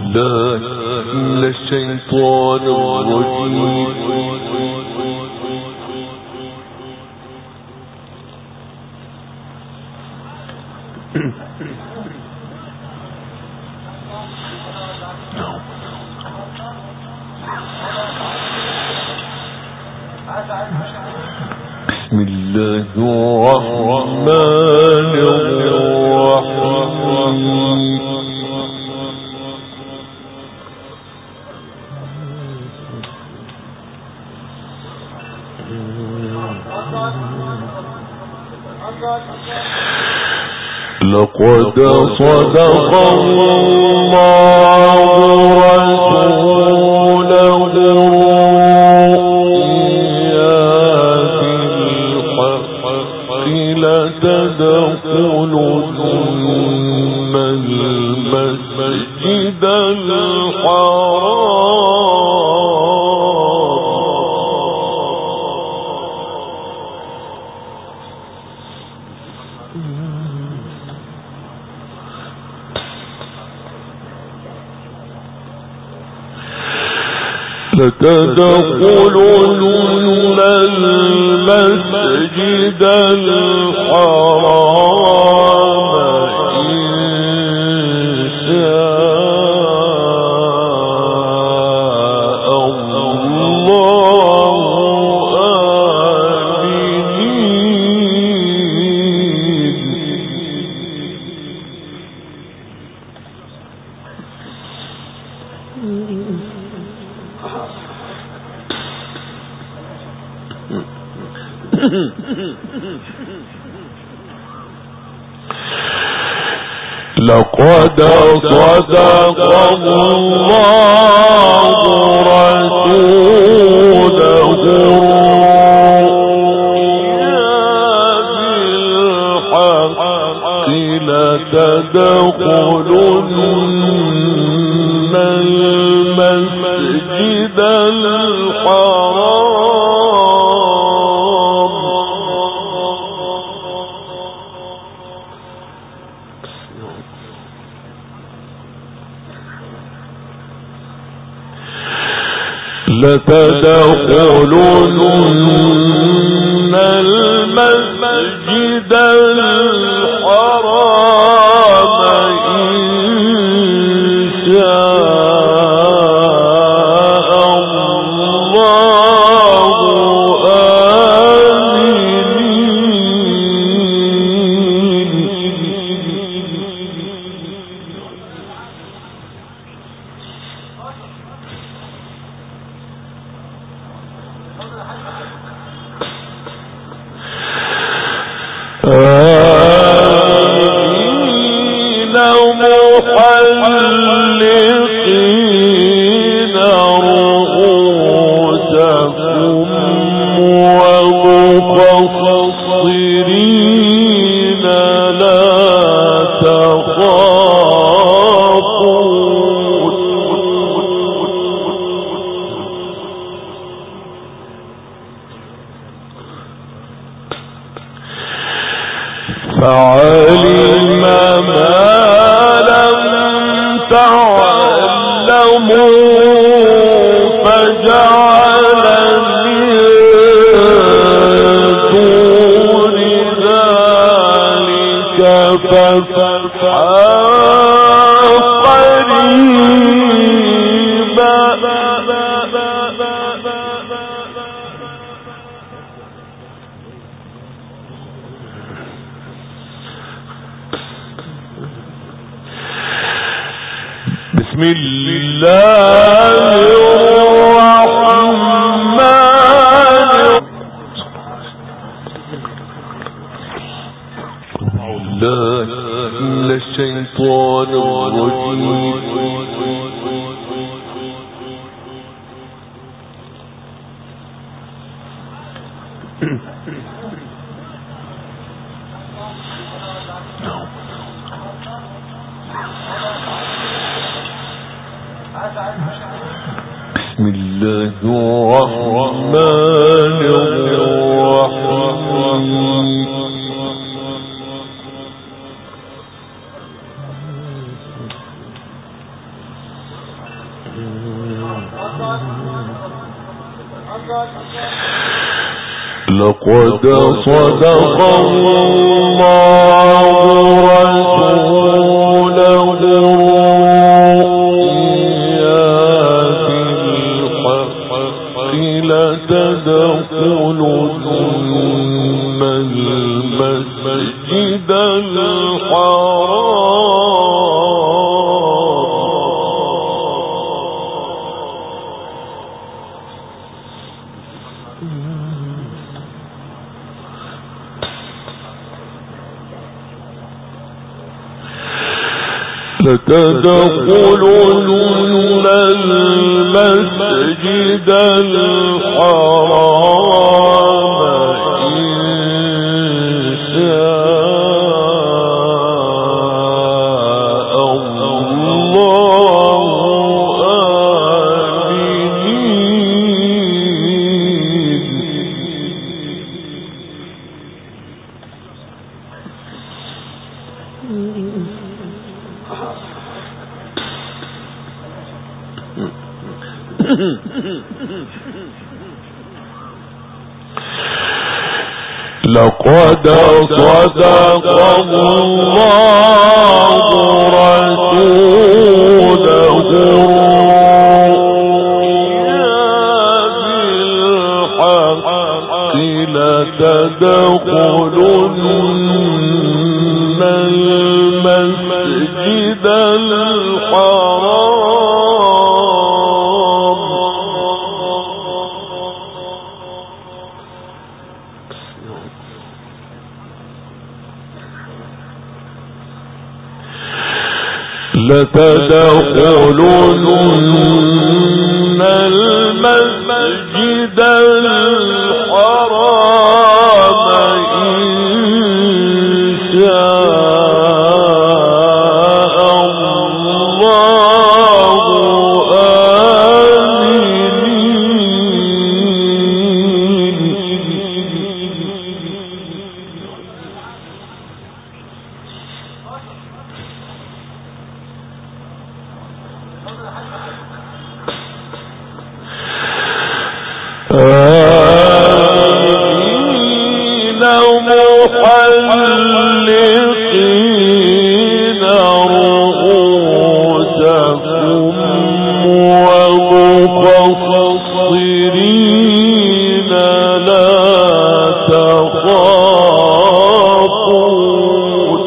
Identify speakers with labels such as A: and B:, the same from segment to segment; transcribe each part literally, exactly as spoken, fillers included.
A: بالله من الشيطان الرجيم. بسم الله الرحمن الرحيم. لقد صدق الله رسوله لتدخلن المسجد الحرام لتدخلن المسجد الحرام إن شاء الله آمنين. لقد صدق الله رسوله بالحق لتدخلن المسجد الحرام لتدخلن المسجد الحرام إن شاء الله آمنين. آمين محلقين رؤوسكم ومقصرين لا تخافون. فعلم ما لم تعلموا فجعل من دون ذلك فتحا قريبا. بسم الله الرحمن الرحيم. من الشيطان الرجيم. بسم الله الرحمن الرحيم. لقد صدق الله رسوله لتدخلن المسجد الحرام لتدخلن المسجد الحرام إن شاء الله لقد صدق الله رسوله بالحق لتدخلن المسجد الحرام لتدخلن المسجد الحرام إن شاء الله آمنين. آمين محلقين رؤوسكم ومقصرين لا تخافون.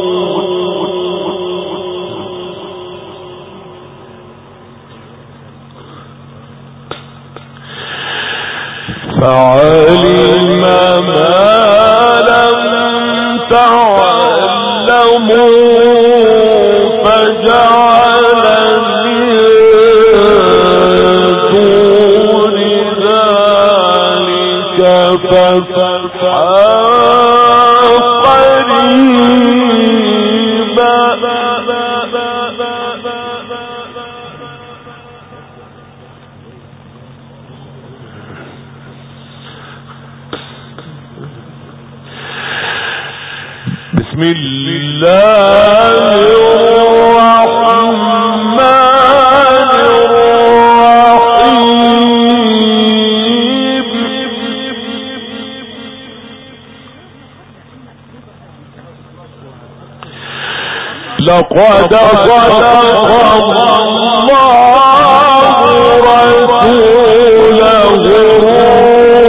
A: فعلم ما لم تعلموا فجعل من دون ذلك فتحا قريبا. بسم الله الرحمن الرحيم. لقد صدق الله رسوله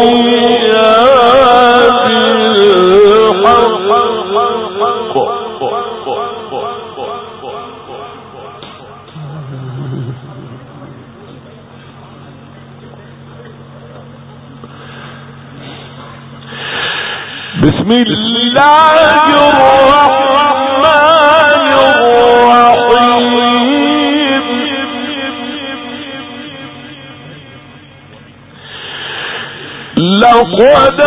A: بسم الله الرحمن الرحيم. لقد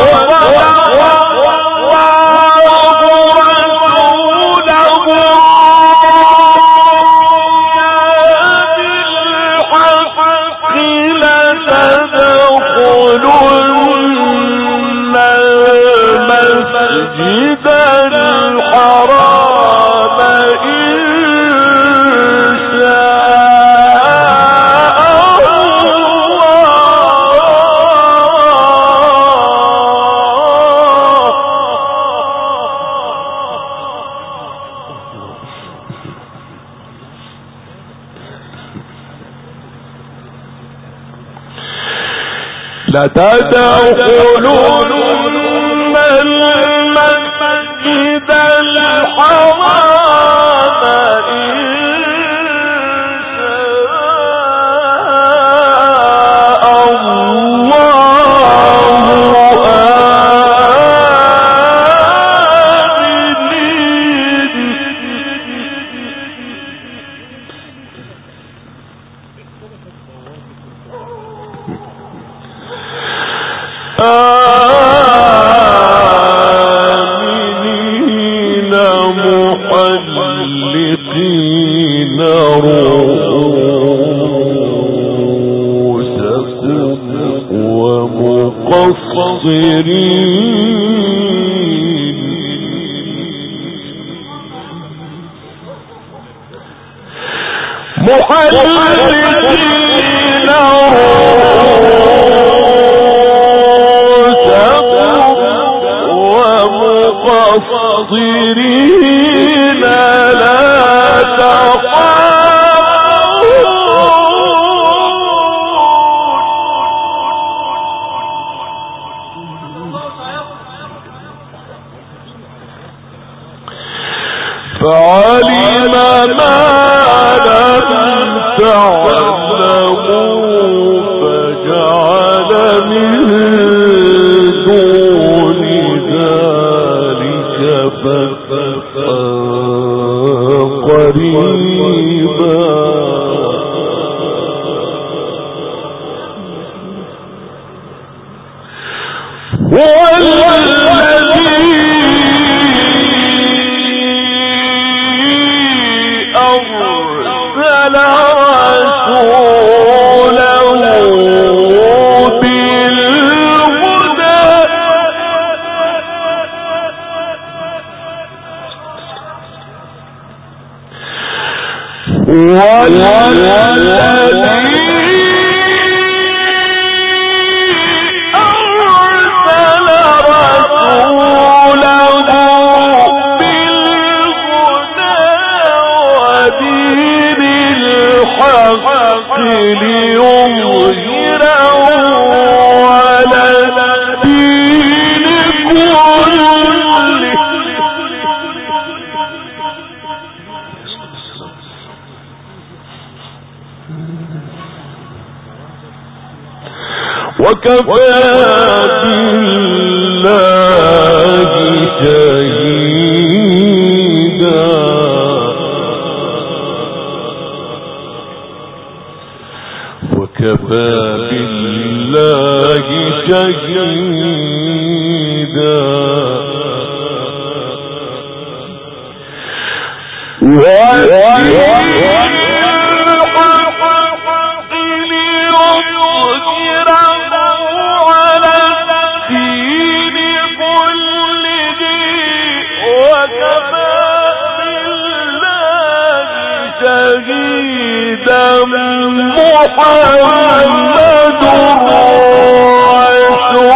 A: المسجد الحرام إن شاء الله لتدخلن المسجد الحرام آمنين محلقين رؤوسكم ومقصرين محلقين ومقصرين لا تخافون فعلم ما لم تعلموا فجعل من دون ذلك فتحا قريبا والذي أرسل رسوله بالهدى والذي ليظهره على الدين كله وكفى بالله شهيدا وكفى بالله شهيدا محمد رسول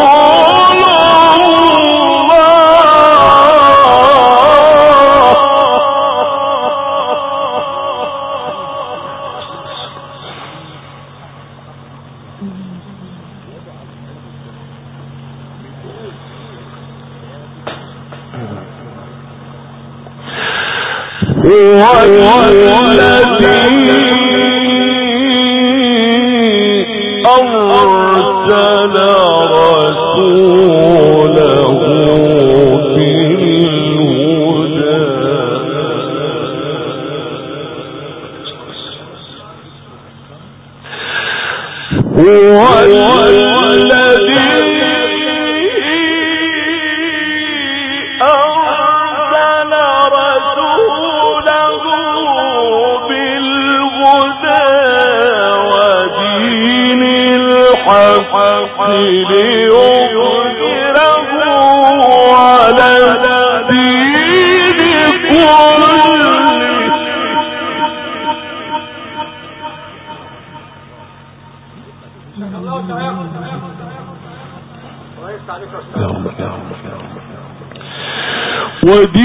A: هو الذي أرسل رسوله بالهدى هو الذي أرسل رسوله بالهدى ودين الحق ليظهره على الدين كله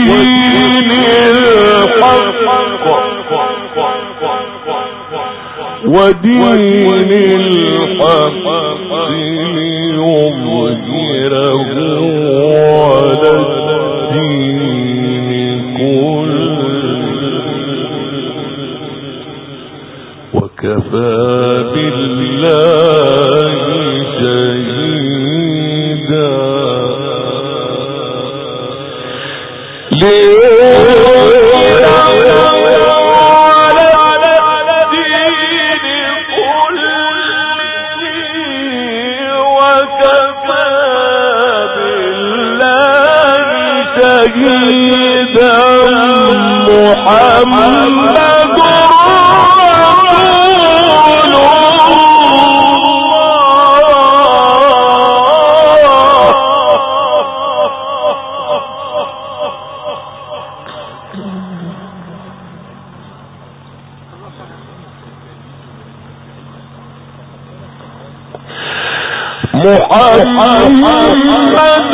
A: ودين الحق ودين الحق ليظهره على الدين كله وكفى بالله شهيدا. شهيدا محمد رسول محمد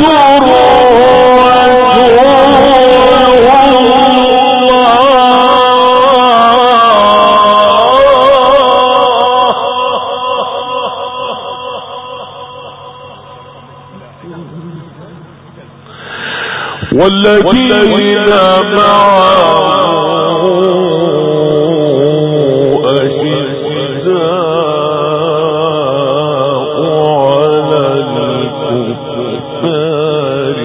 A: والذين معه أشداء على الكفار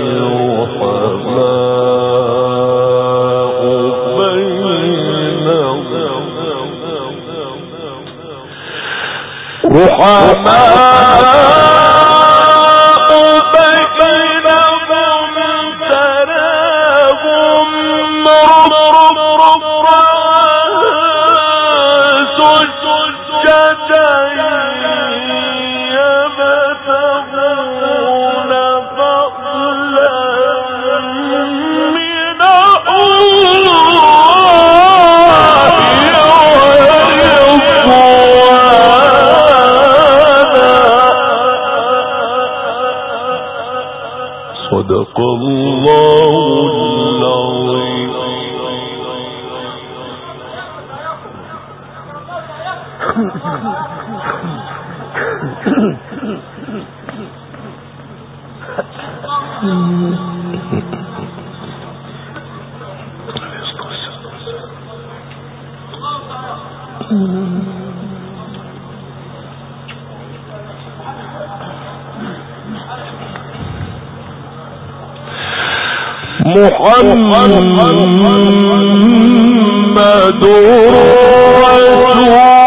A: رحماء بينهم رحماء صدق الله العظيم. محمد رسول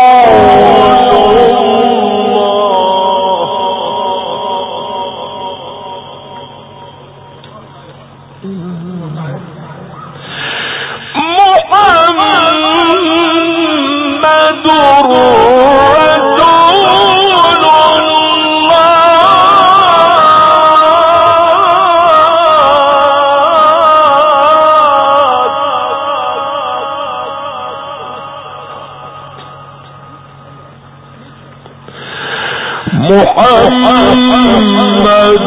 A: محمد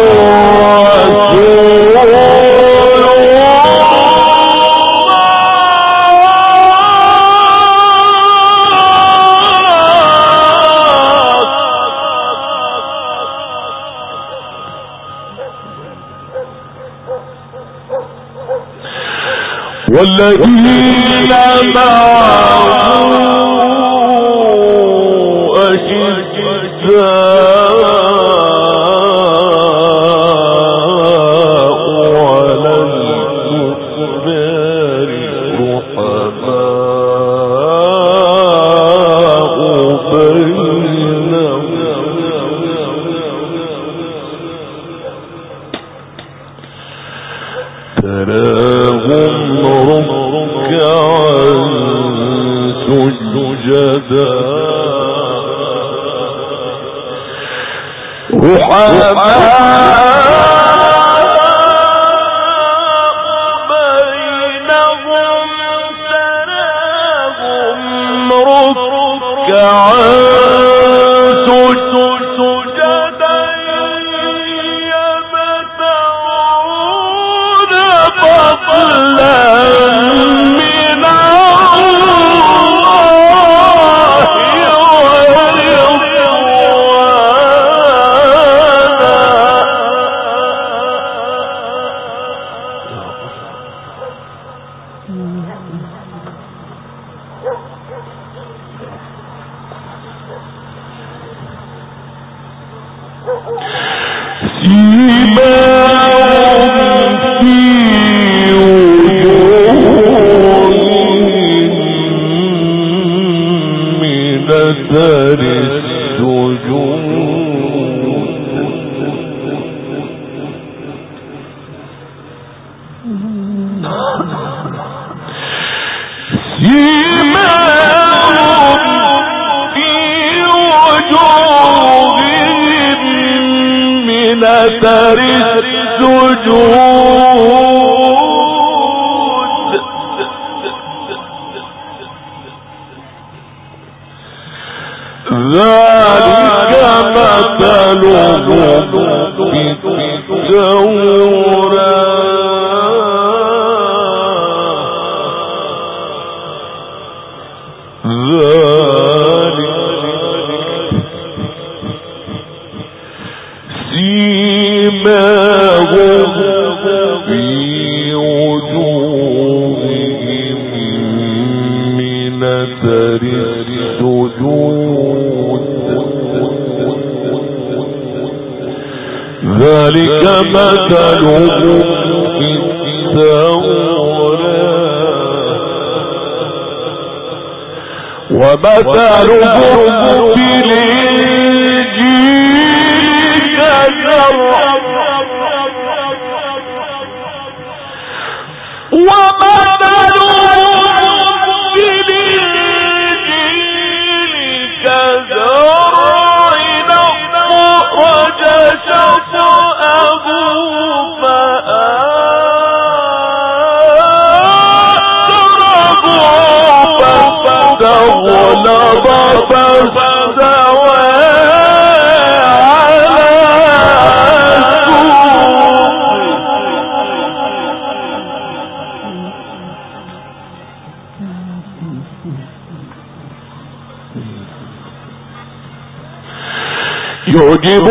A: والذين معه تراهم ركعا سجدا رحماء بينهم تراهم ركعا سجدا يبتغون فضلا من الله ذلك مثلهم في التوراة ومثلهم في الإنجيل كزرع ومثلهم في الإنجيل كزرع أخرج شطأه فآزره فاستغلظ فاستوى على يعجب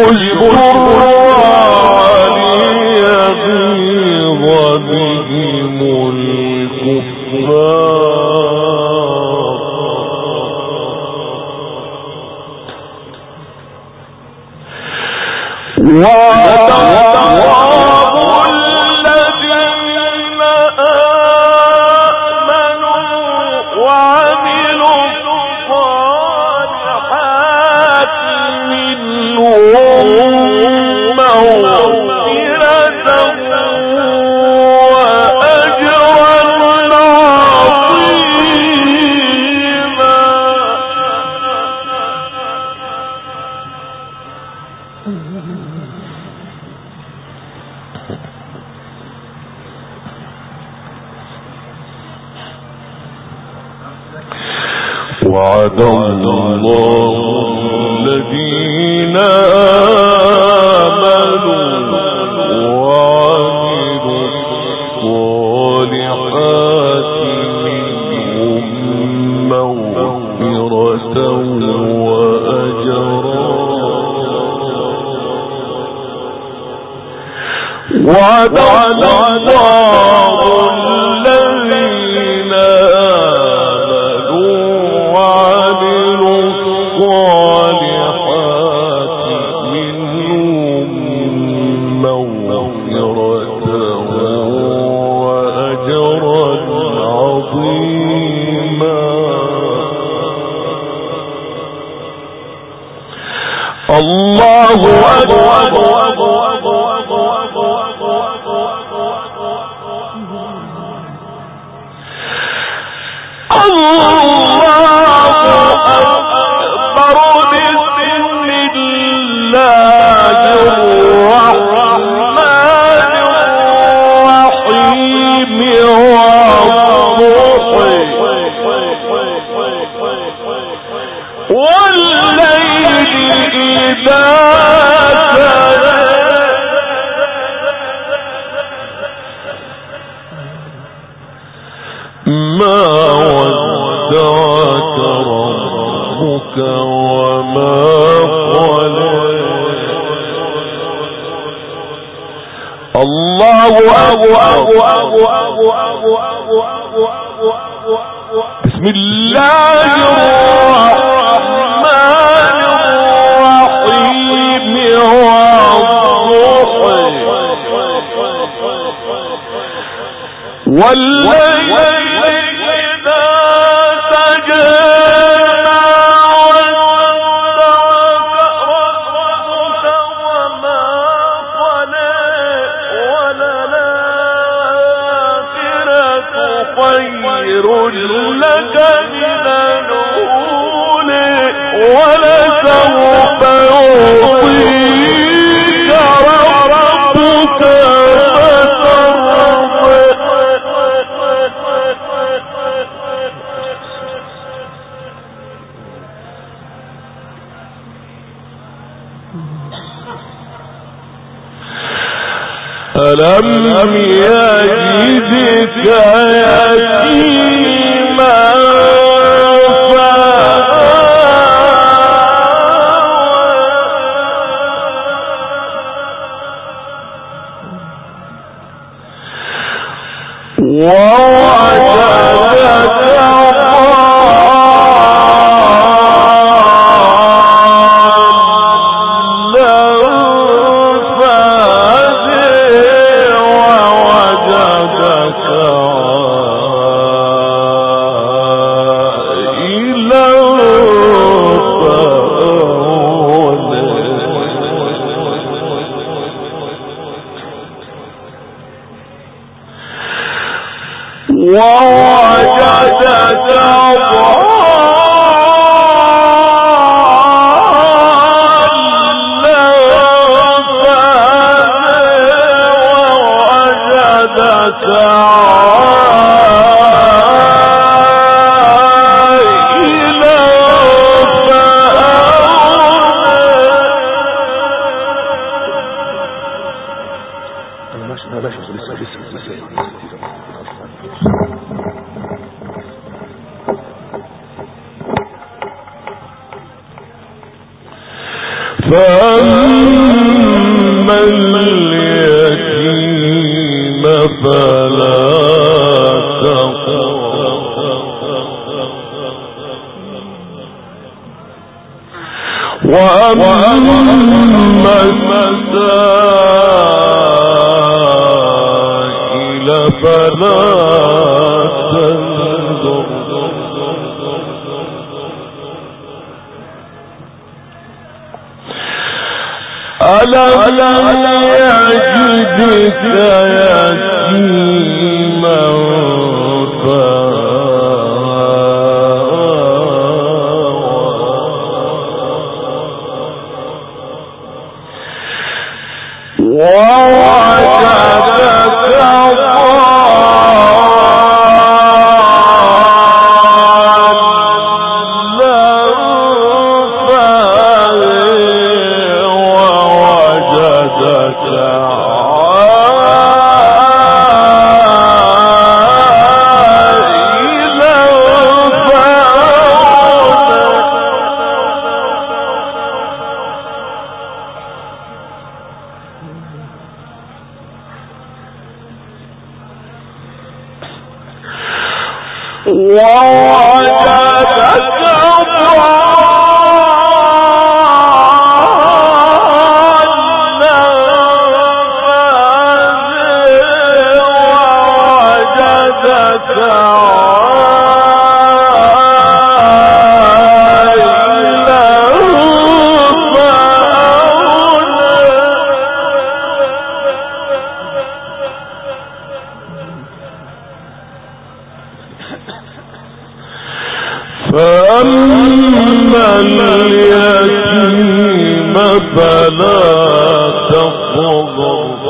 A: الزراع ليغيظ بهم الكفار وعد الله الذين آمنوا وعملوا الصالحات وعد الله الذين آمنوا وعملوا الصالحات منهم مغفرة وأجرا وعد الله الذين الله أكبر بسم الله الرحمن الرحيم والضحى والليل إذا سجى خير لك من الأولى ولسوف يعطيك ربك فترضى. ألم يجدك يتيما ووجدك فأما اليتيم فلا تقهر وأما السائل فلا تنظر ألم يعجبك يتيما ووجدك فأما اليتيم فلا تقهر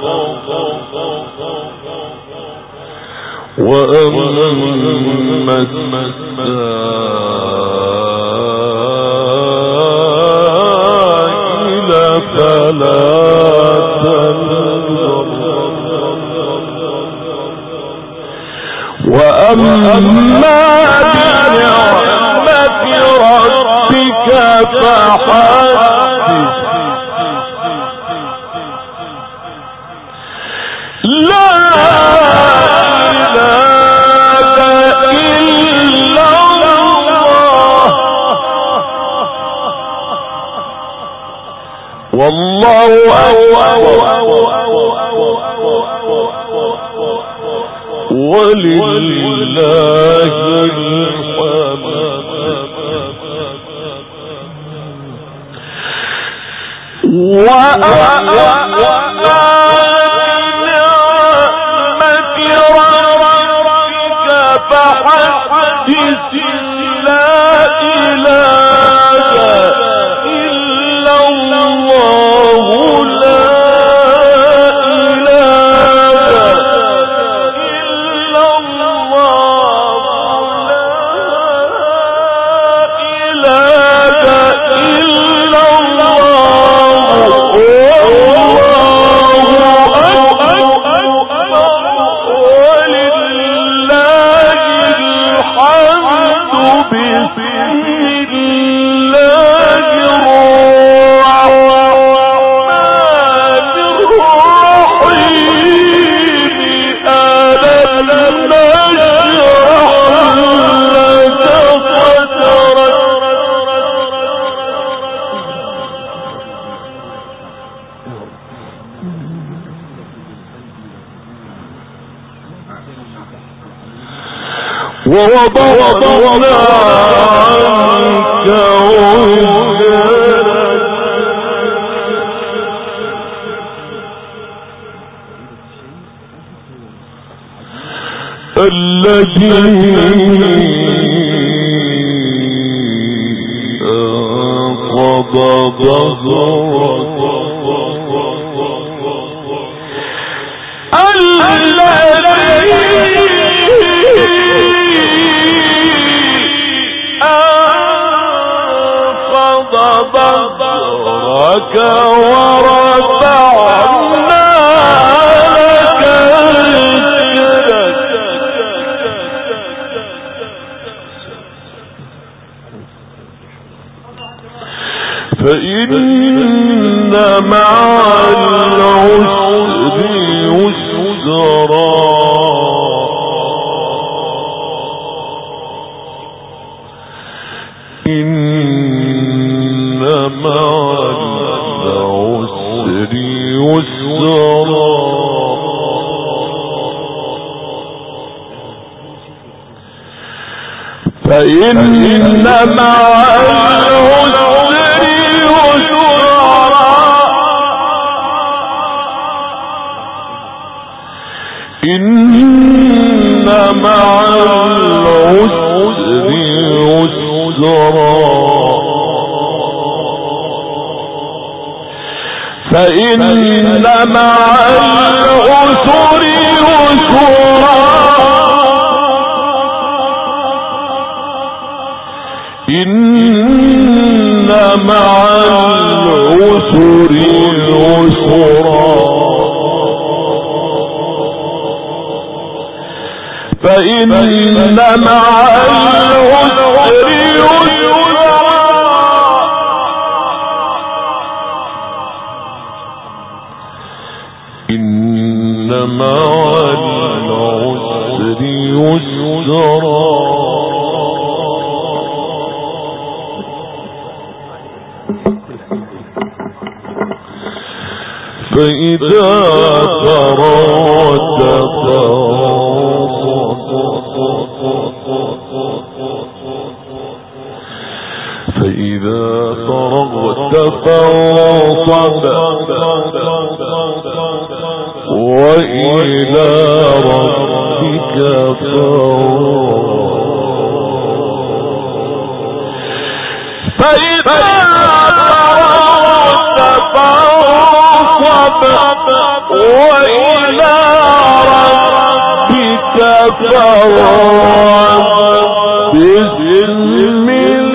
A: وأما السائل فلا تنظر وأما بنعمة ربك فحدث لا إله إلا الله والله أكبر ولله الحمد. وأما نعمة ربك فحدث لا إله إلا الله لا إله إلا الله لا إله إلا الله والله أكبر ولله الحمد بسم الله الرحمن الرحيم ألم نشرح لك صدرك ووضعنا عنك وزرك الذي أنقض ظهرك ظهرك ورفعنا لك ذكرك فإن مع العسر يسرا إن مع العسر يسرا فإن مع العسر يسرا إن مع العسر يسرا فإن مع العسر يسرا إن مع العسر يسرا فإن مع العسر يسرا إن مع العسر يسرا فإذا فرغت فإذا فرغت فانصب وإلى ربك فارغب فإذا فرغت فانصب وإلى ربك فارغب بسم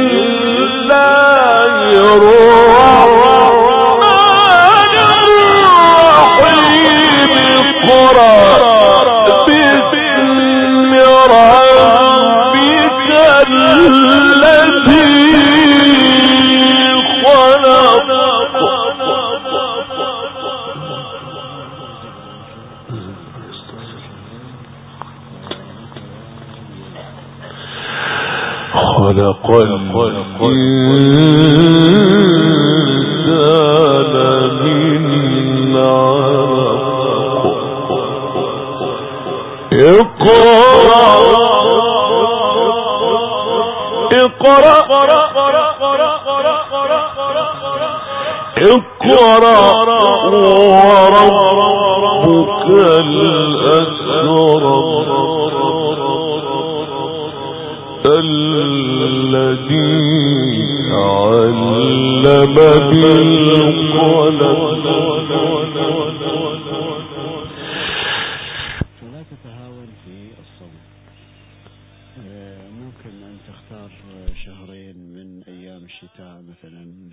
A: الله الرحمن الرحيم اقرأ باسم ربك الذي خلق خلق الإنسان من علق اقرأ اقرأ اقرأ وربك الأكرم الذي علم بالقلم.
B: فلا تتهاون في الصوم. ممكن أن تختار شهرين من أيام الشتاء مثلا